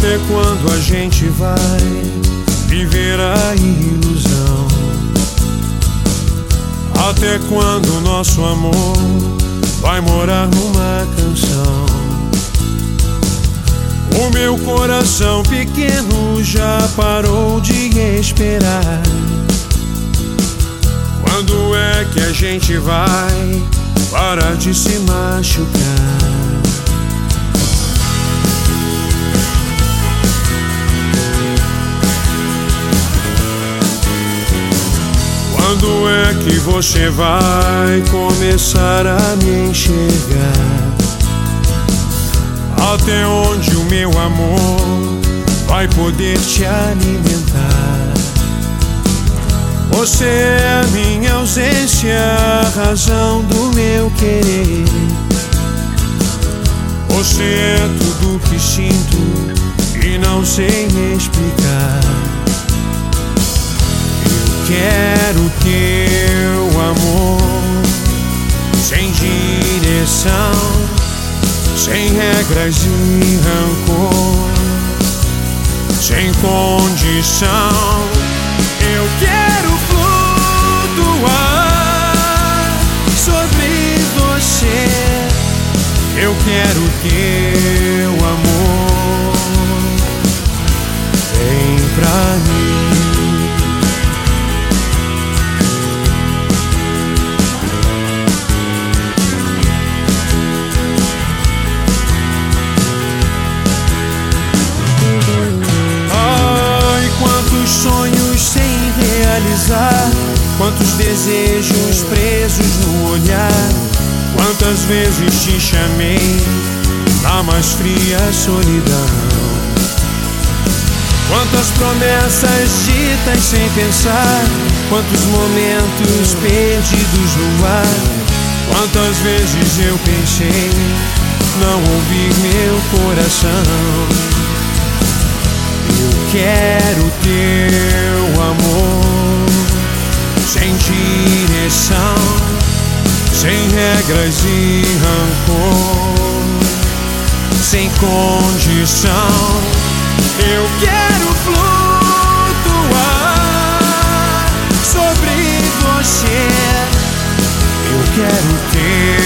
Até quando a gente vai viver a ilusão? Até quando o nosso amor vai morar numa canção? O meu coração pequeno já parou de esperar. Quando é que a gente vai parar de se machucar? Quando é que você vai começar a me enxergar? Até onde o meu amor vai poder te alimentar? Você é a minha ausência, a razão do meu querer. Você é tudo que sinto e não sei me explicar. Quero teu amor, sem direção, sem regras e rancor, sem condição. Eu quero flutuar sobre você. Eu quero teu amor, vem pra mim. Sonhos sem realizar, quantos desejos presos no olhar. Quantas vezes te chamei na mais fria solidão. Quantas promessas ditas sem pensar, quantos momentos perdidos no ar. Quantas vezes eu pensei não ouvir meu coração. Eu quero teu amor, sem direção, sem regras e rancor, sem condição. Eu quero flutuar sobre você. Eu quero ter